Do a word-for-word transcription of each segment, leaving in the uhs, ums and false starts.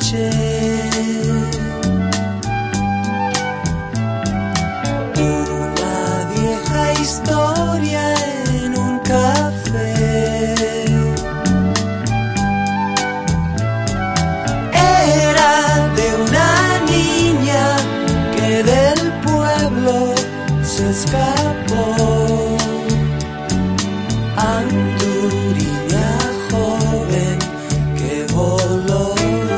noche. Una vieja historia en un café. Era de una niña que del pueblo se escapó. Anduriña joven que voló.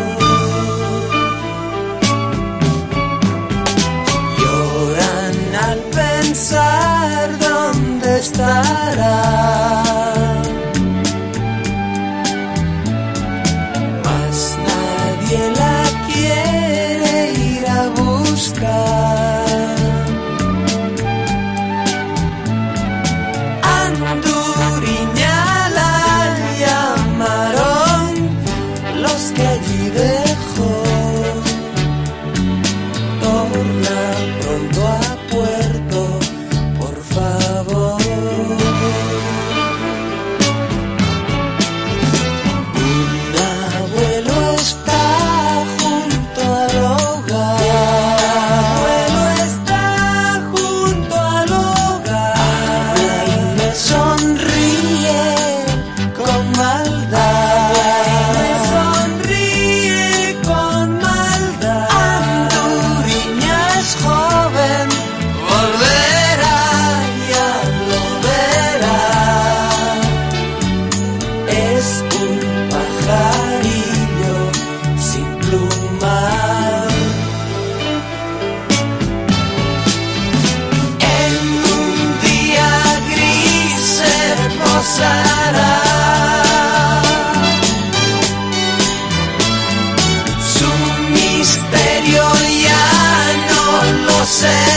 Lloran al pensar dónde estará. Mas nadie la quiere ir a buscar. Que allí dejó, torna pronto a puerto, por favor. Un abuelo está junto al hogar. Un abuelo está junto al hogar. Y le sonríe con maldad. Es un pajarillo sin pluma. En un día gris se posará. Su misterio ya no lo sé.